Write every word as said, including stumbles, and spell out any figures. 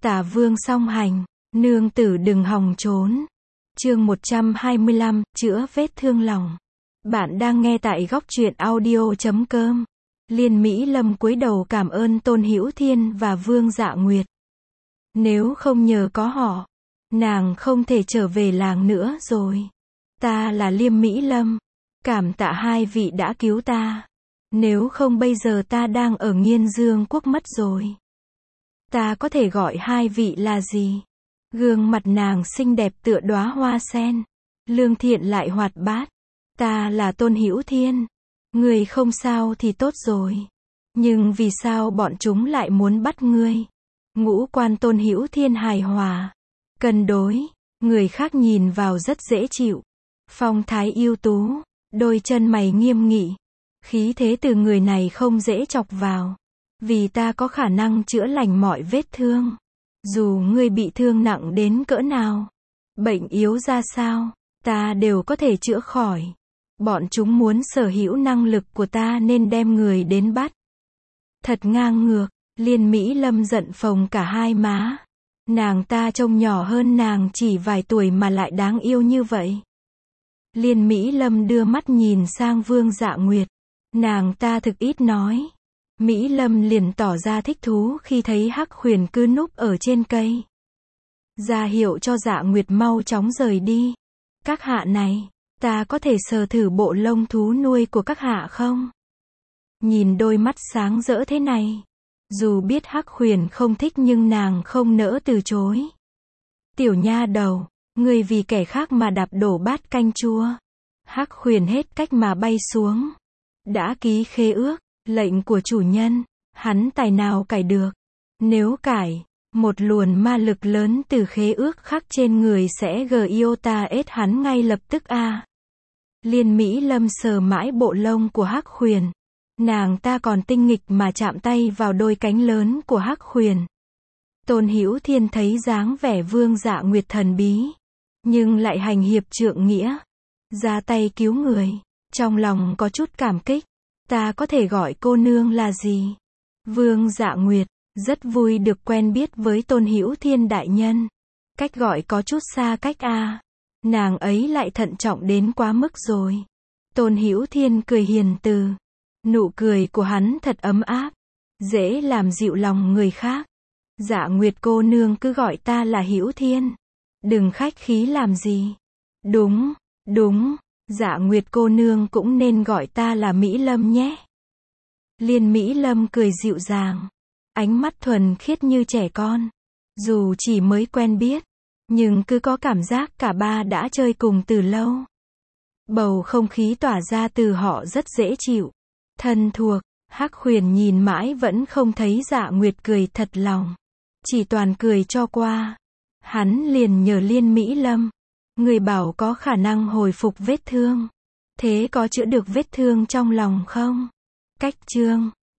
Tả vương song hành, nương tử đừng hòng trốn. Chương một trăm hai mươi lăm, chữa vết thương lòng. Bạn đang nghe tại góc truyện audio chấm com. Liên Mỹ Lâm cúi đầu cảm ơn Tôn Hữu Thiên và Vương Dạ Nguyệt. Nếu không nhờ có họ, nàng không thể trở về làng nữa rồi. Ta là Liêm Mỹ Lâm, cảm tạ hai vị đã cứu ta. Nếu không bây giờ ta đang ở Nghiên Dương Quốc mất rồi. Ta có thể gọi hai vị là gì? Gương mặt nàng xinh đẹp tựa đóa hoa sen, lương thiện lại hoạt bát. Ta là Tôn Hữu Thiên. Người không sao thì tốt rồi. Nhưng vì sao bọn chúng lại muốn bắt ngươi? Ngũ quan Tôn Hữu Thiên hài hòa, cân đối, người khác nhìn vào rất dễ chịu. Phong thái ưu tú, đôi chân mày nghiêm nghị. Khí thế từ người này không dễ chọc vào. Vì ta có khả năng chữa lành mọi vết thương. Dù ngươi bị thương nặng đến cỡ nào, bệnh yếu ra sao, ta đều có thể chữa khỏi. Bọn chúng muốn sở hữu năng lực của ta nên đem người đến bắt. Thật ngang ngược, Liên Mỹ Lâm giận phồng cả hai má. Nàng ta trông nhỏ hơn nàng chỉ vài tuổi mà lại đáng yêu như vậy. Liên Mỹ Lâm đưa mắt nhìn sang Vương Dạ Nguyệt. Nàng ta thực ít nói. Mỹ Lâm liền tỏ ra thích thú khi thấy Hắc Huyền cứ núp ở trên cây. Ra hiệu cho Dạ Nguyệt mau chóng rời đi. Các hạ này, ta có thể sờ thử bộ lông thú nuôi của các hạ không? Nhìn đôi mắt sáng rỡ thế này. Dù biết Hắc Huyền không thích nhưng nàng không nỡ từ chối. Tiểu nha đầu, ngươi vì kẻ khác mà đạp đổ bát canh chua. Hắc Huyền hết cách mà bay xuống. Đã ký khế ước, lệnh của chủ nhân, hắn tài nào cải được. Nếu cải, một luồn ma lực lớn từ khế ước khắc trên người sẽ giota ết hắn ngay lập tức a. À. Liên Mỹ Lâm sờ mãi bộ lông của Hắc Huyền. Nàng ta còn tinh nghịch mà chạm tay vào đôi cánh lớn của Hắc Huyền. Tôn Hữu Thiên thấy dáng vẻ Vương Dạ Nguyệt thần bí, nhưng lại hành hiệp trượng nghĩa, ra tay cứu người, trong lòng có chút cảm kích. Ta có thể gọi cô nương là gì? Vương Dạ Nguyệt, rất vui được quen biết với Tôn Hữu Thiên đại nhân. Cách gọi có chút xa cách a. À. Nàng ấy lại thận trọng đến quá mức rồi. Tôn Hữu Thiên cười hiền từ. Nụ cười của hắn thật ấm áp, dễ làm dịu lòng người khác. Dạ Nguyệt cô nương cứ gọi ta là Hữu Thiên. Đừng khách khí làm gì. Đúng, đúng. Dạ Nguyệt cô nương cũng nên gọi ta là Mỹ Lâm nhé. Liên Mỹ Lâm cười dịu dàng, ánh mắt thuần khiết như trẻ con. Dù chỉ mới quen biết, nhưng cứ có cảm giác cả ba đã chơi cùng từ lâu. Bầu không khí tỏa ra từ họ rất dễ chịu, thân thuộc. Hắc Huyền nhìn mãi vẫn không thấy Dạ Nguyệt cười thật lòng, chỉ toàn cười cho qua. Hắn liền nhờ Liên Mỹ Lâm. Người bảo có khả năng hồi phục vết thương. Thế có chữa được vết thương trong lòng không? Cách chương